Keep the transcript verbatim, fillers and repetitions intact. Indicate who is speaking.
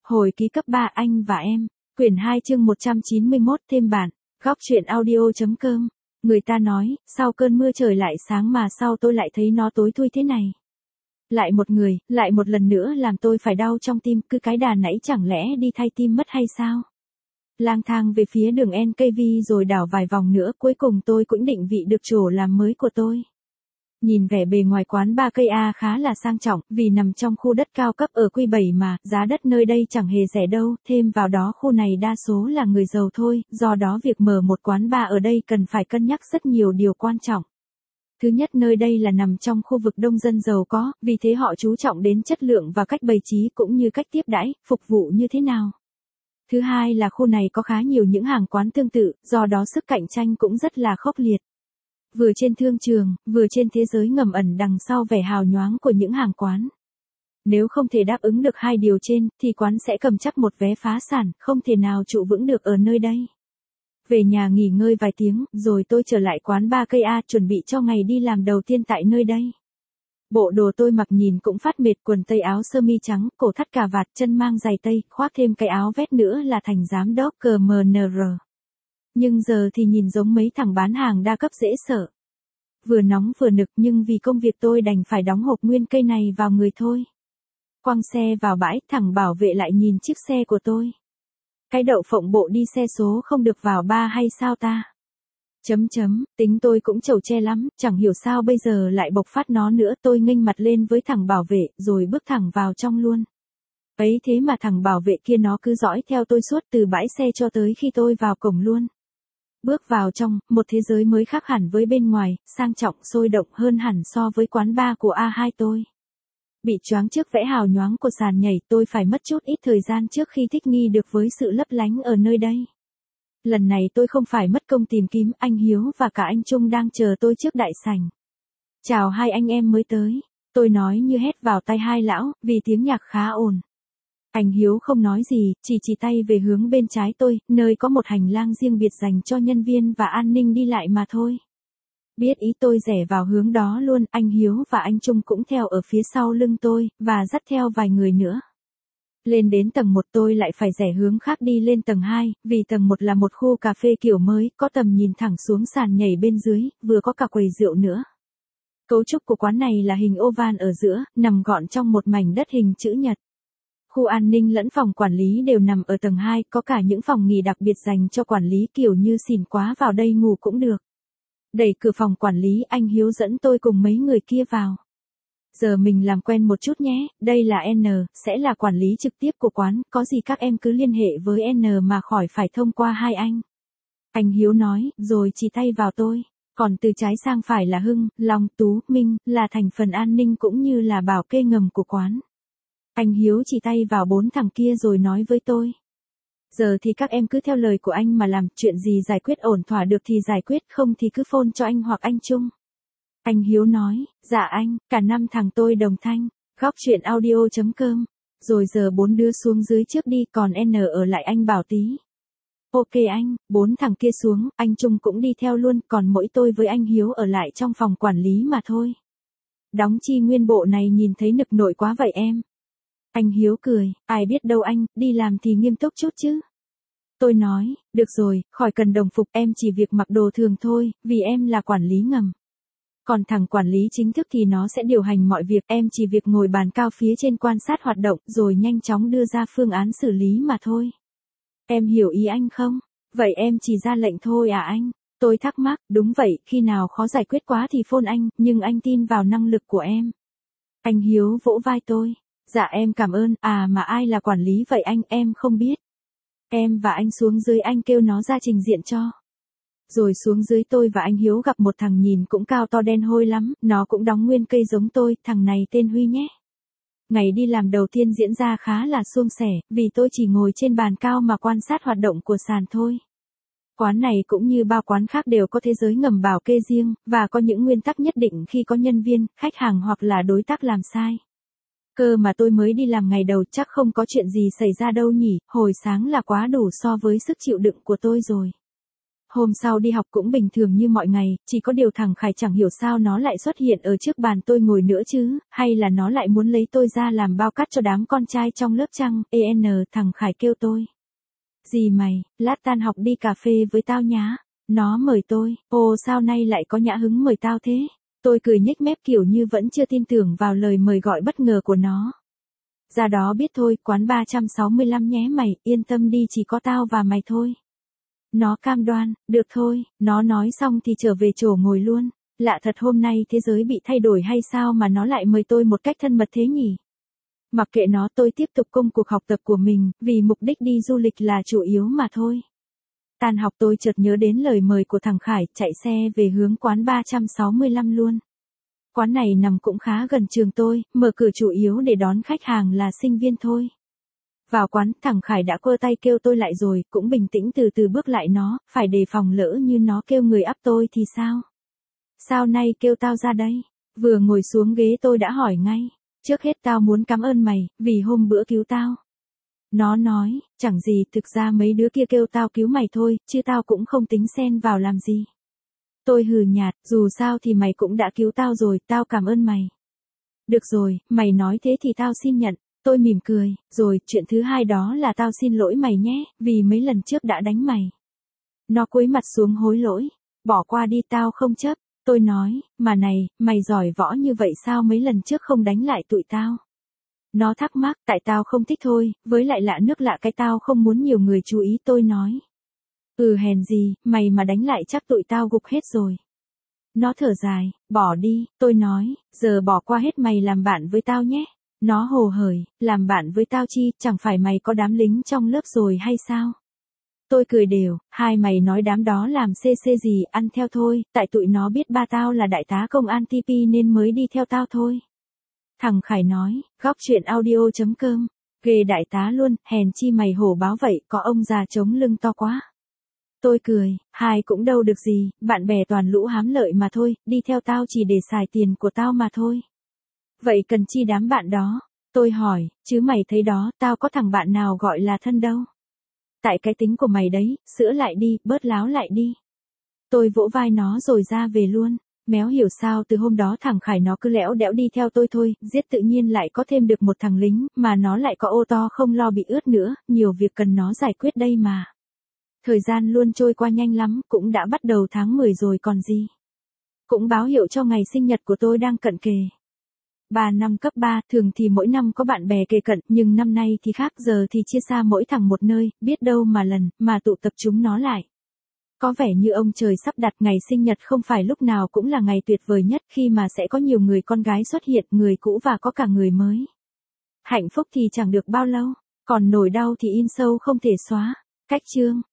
Speaker 1: Hồi ký cấp ba anh và em. Quyển hai chương một trăm chín mươi mốt thêm bản. Góc truyện audio.com. Người ta nói, sau cơn mưa trời lại sáng mà sau tôi lại thấy nó tối thui thế này. Lại một người, lại một lần nữa làm tôi phải đau trong tim, cứ cái đà nãy chẳng lẽ đi thay tim mất hay sao? Lang thang về phía đường en ca vê rồi đảo vài vòng nữa, cuối cùng tôi cũng định vị được chỗ làm mới của tôi. Nhìn vẻ bề ngoài quán ba cây A khá là sang trọng, vì nằm trong khu đất cao cấp ở Q bảy mà, giá đất nơi đây chẳng hề rẻ đâu, thêm vào đó khu này đa số là người giàu thôi, do đó việc mở một quán bar ở đây cần phải cân nhắc rất nhiều điều quan trọng. Thứ nhất, nơi đây là nằm trong khu vực đông dân giàu có, vì thế họ chú trọng đến chất lượng và cách bày trí cũng như cách tiếp đãi, phục vụ như thế nào. Thứ hai là khu này có khá nhiều những hàng quán tương tự, do đó sức cạnh tranh cũng rất là khốc liệt. Vừa trên thương trường, vừa trên thế giới ngầm ẩn đằng sau vẻ hào nhoáng của những hàng quán. Nếu không thể đáp ứng được hai điều trên, thì quán sẽ cầm chắc một vé phá sản, không thể nào trụ vững được ở nơi đây. Về nhà nghỉ ngơi vài tiếng, rồi tôi trở lại quán ba cây A chuẩn bị cho ngày đi làm đầu tiên tại nơi đây. Bộ đồ tôi mặc nhìn cũng phát mệt, quần tây áo sơ mi trắng, cổ thắt cà vạt, chân mang giày tây, khoác thêm cái áo vest nữa là thành giám đốc cờ em en rờ. Nhưng giờ thì nhìn giống mấy thằng bán hàng đa cấp dễ sợ. Vừa nóng vừa nực, nhưng vì công việc tôi đành phải đóng hộp nguyên cây này vào người thôi. Quăng xe vào bãi, thằng bảo vệ lại nhìn chiếc xe của tôi. Cái đậu phộng bộ đi xe số không được vào ba hay sao ta? Chấm chấm, tính tôi cũng chầu che lắm, chẳng hiểu sao bây giờ lại bộc phát nó nữa. Tôi nghênh mặt lên với thằng bảo vệ, rồi bước thẳng vào trong luôn. Ấy thế mà thằng bảo vệ kia nó cứ dõi theo tôi suốt từ bãi xe cho tới khi tôi vào cổng luôn. Bước vào trong, một thế giới mới khác hẳn với bên ngoài, sang trọng sôi động hơn hẳn so với quán bar của A hai tôi. Bị choáng trước vẻ hào nhoáng của sàn nhảy, tôi phải mất chút ít thời gian trước khi thích nghi được với sự lấp lánh ở nơi đây. Lần này tôi không phải mất công tìm kiếm, anh Hiếu và cả anh Trung đang chờ tôi trước đại sảnh. Chào hai anh em mới tới, tôi nói như hét vào tai hai lão, vì tiếng nhạc khá ồn. Anh Hiếu không nói gì, chỉ chỉ tay về hướng bên trái tôi, nơi có một hành lang riêng biệt dành cho nhân viên và an ninh đi lại mà thôi. Biết ý tôi rẽ vào hướng đó luôn, anh Hiếu và anh Trung cũng theo ở phía sau lưng tôi, và dắt theo vài người nữa. Lên đến tầng một tôi lại phải rẽ hướng khác đi lên tầng hai, vì tầng một là một khu cà phê kiểu mới, có tầm nhìn thẳng xuống sàn nhảy bên dưới, vừa có cả quầy rượu nữa. Cấu trúc của quán này là hình oval ở giữa, nằm gọn trong một mảnh đất hình chữ nhật. Khu an ninh lẫn phòng quản lý đều nằm ở tầng hai, có cả những phòng nghỉ đặc biệt dành cho quản lý kiểu như xỉn quá vào đây ngủ cũng được. Đẩy cửa phòng quản lý, anh Hiếu dẫn tôi cùng mấy người kia vào. Giờ mình làm quen một chút nhé, đây là N, sẽ là quản lý trực tiếp của quán, có gì các em cứ liên hệ với N mà khỏi phải thông qua hai anh. Anh Hiếu nói, rồi chỉ tay vào tôi. Còn từ trái sang phải là Hưng, Long, Tú, Minh, là thành phần an ninh cũng như là bảo kê ngầm của quán. Anh Hiếu chỉ tay vào bốn thằng kia rồi nói với tôi. Giờ thì các em cứ theo lời của anh mà làm, chuyện gì giải quyết ổn thỏa được thì giải quyết, không thì cứ phone cho anh hoặc anh Trung. Anh Hiếu nói, dạ anh, cả năm thằng tôi đồng thanh. Góc truyện audio.com. Rồi giờ bốn đứa xuống dưới trước đi, còn N ở lại anh bảo tí. Ok anh, bốn thằng kia xuống, anh Trung cũng đi theo luôn, còn mỗi tôi với anh Hiếu ở lại trong phòng quản lý mà thôi. Đóng chi nguyên bộ này nhìn thấy nực nội quá vậy em. Anh Hiếu cười, ai biết đâu anh, đi làm thì nghiêm túc chút chứ. Tôi nói, được rồi, khỏi cần đồng phục, em chỉ việc mặc đồ thường thôi, vì em là quản lý ngầm. Còn thằng quản lý chính thức thì nó sẽ điều hành mọi việc, em chỉ việc ngồi bàn cao phía trên quan sát hoạt động, rồi nhanh chóng đưa ra phương án xử lý mà thôi. Em hiểu ý anh không? Vậy em chỉ ra lệnh thôi à anh? Tôi thắc mắc, đúng vậy, khi nào khó giải quyết quá thì phone anh, nhưng anh tin vào năng lực của em. Anh Hiếu vỗ vai tôi. Dạ em cảm ơn, à mà ai là quản lý vậy anh, em không biết. Em và anh xuống dưới anh kêu nó ra trình diện cho. Rồi xuống dưới tôi và anh Hiếu gặp một thằng nhìn cũng cao to đen hôi lắm, nó cũng đóng nguyên cây giống tôi, thằng này tên Huy nhé. Ngày đi làm đầu tiên diễn ra khá là suôn sẻ, vì tôi chỉ ngồi trên bàn cao mà quan sát hoạt động của sàn thôi. Quán này cũng như bao quán khác đều có thế giới ngầm bảo kê riêng, và có những nguyên tắc nhất định khi có nhân viên, khách hàng hoặc là đối tác làm sai. Cơ mà tôi mới đi làm ngày đầu chắc không có chuyện gì xảy ra đâu nhỉ, hồi sáng là quá đủ so với sức chịu đựng của tôi rồi. Hôm sau đi học cũng bình thường như mọi ngày, chỉ có điều thằng Khải chẳng hiểu sao nó lại xuất hiện ở trước bàn tôi ngồi nữa chứ, hay là nó lại muốn lấy tôi ra làm bao cát cho đám con trai trong lớp chăng. En thằng Khải kêu tôi. Gì mày, lát tan học đi cà phê với tao nhá. Nó mời tôi, ồ sao nay lại có nhã hứng mời tao thế? Tôi cười nhếch mép kiểu như vẫn chưa tin tưởng vào lời mời gọi bất ngờ của nó. Ra đó biết thôi, quán ba trăm sáu mươi lăm nhé mày, yên tâm đi chỉ có tao và mày thôi. Nó cam đoan, được thôi, nó nói xong thì trở về chỗ ngồi luôn. Lạ thật hôm nay thế giới bị thay đổi hay sao mà nó lại mời tôi một cách thân mật thế nhỉ? Mặc kệ nó tôi tiếp tục công cuộc học tập của mình, vì mục đích đi du lịch là chủ yếu mà thôi. Tan học tôi chợt nhớ đến lời mời của thằng Khải, chạy xe về hướng quán ba trăm sáu mươi lăm luôn. Quán này nằm cũng khá gần trường tôi, mở cửa chủ yếu để đón khách hàng là sinh viên thôi. Vào quán, thằng Khải đã quơ tay kêu tôi lại rồi, cũng bình tĩnh từ từ bước lại nó, phải đề phòng lỡ như nó kêu người ắp tôi thì sao? Sao nay kêu tao ra đây? Vừa ngồi xuống ghế tôi đã hỏi ngay. Trước hết tao muốn cảm ơn mày, vì hôm bữa cứu tao. Nó nói, chẳng gì, thực ra mấy đứa kia kêu tao cứu mày thôi, chứ tao cũng không tính xen vào làm gì. Tôi hừ nhạt, dù sao thì mày cũng đã cứu tao rồi, tao cảm ơn mày. Được rồi, mày nói thế thì tao xin nhận. Tôi mỉm cười, rồi, chuyện thứ hai đó là tao xin lỗi mày nhé, vì mấy lần trước đã đánh mày. Nó cúi mặt xuống hối lỗi. Bỏ qua đi tao không chấp. Tôi nói, mà này, mày giỏi võ như vậy sao mấy lần trước không đánh lại tụi tao? Nó thắc mắc, tại tao không thích thôi, với lại lạ nước lạ cái tao không muốn nhiều người chú ý. Tôi nói. Ừ hèn gì, mày mà đánh lại chắc tụi tao gục hết rồi. Nó thở dài, bỏ đi, tôi nói, giờ bỏ qua hết mày làm bạn với tao nhé. Nó hồ hởi, làm bạn với tao chi, chẳng phải mày có đám lính trong lớp rồi hay sao? Tôi cười đều, hai mày nói đám đó làm xê xê gì, ăn theo thôi, tại tụi nó biết ba tao là đại tá công an tê pê nên mới đi theo tao thôi. Thằng Khải nói, góc chuyện audio chấm com, ghê đại tá luôn, hèn chi mày hổ báo vậy, có ông già chống lưng to quá. Tôi cười, hai cũng đâu được gì, bạn bè toàn lũ hám lợi mà thôi, đi theo tao chỉ để xài tiền của tao mà thôi. Vậy cần chi đám bạn đó? Tôi hỏi, chứ mày thấy đó, tao có thằng bạn nào gọi là thân đâu. Tại cái tính của mày đấy, sữa lại đi, bớt láo lại đi. Tôi vỗ vai nó rồi ra về luôn. Méo hiểu sao từ hôm đó thằng Khải nó cứ lẽo đẽo đi theo tôi thôi, giết tự nhiên lại có thêm được một thằng lính, mà nó lại có ô to không lo bị ướt nữa, nhiều việc cần nó giải quyết đây mà. Thời gian luôn trôi qua nhanh lắm, cũng đã bắt đầu tháng mười rồi còn gì. Cũng báo hiệu cho ngày sinh nhật của tôi đang cận kề. Ba năm cấp ba, thường thì mỗi năm có bạn bè kề cận, nhưng năm nay thì khác, giờ thì chia xa mỗi thằng một nơi, biết đâu mà lần, mà tụ tập chúng nó lại. Có vẻ như ông trời sắp đặt ngày sinh nhật không phải lúc nào cũng là ngày tuyệt vời nhất khi mà sẽ có nhiều người con gái xuất hiện, người cũ và có cả người mới. Hạnh phúc thì chẳng được bao lâu, còn nỗi đau thì in sâu không thể xóa. Cách chương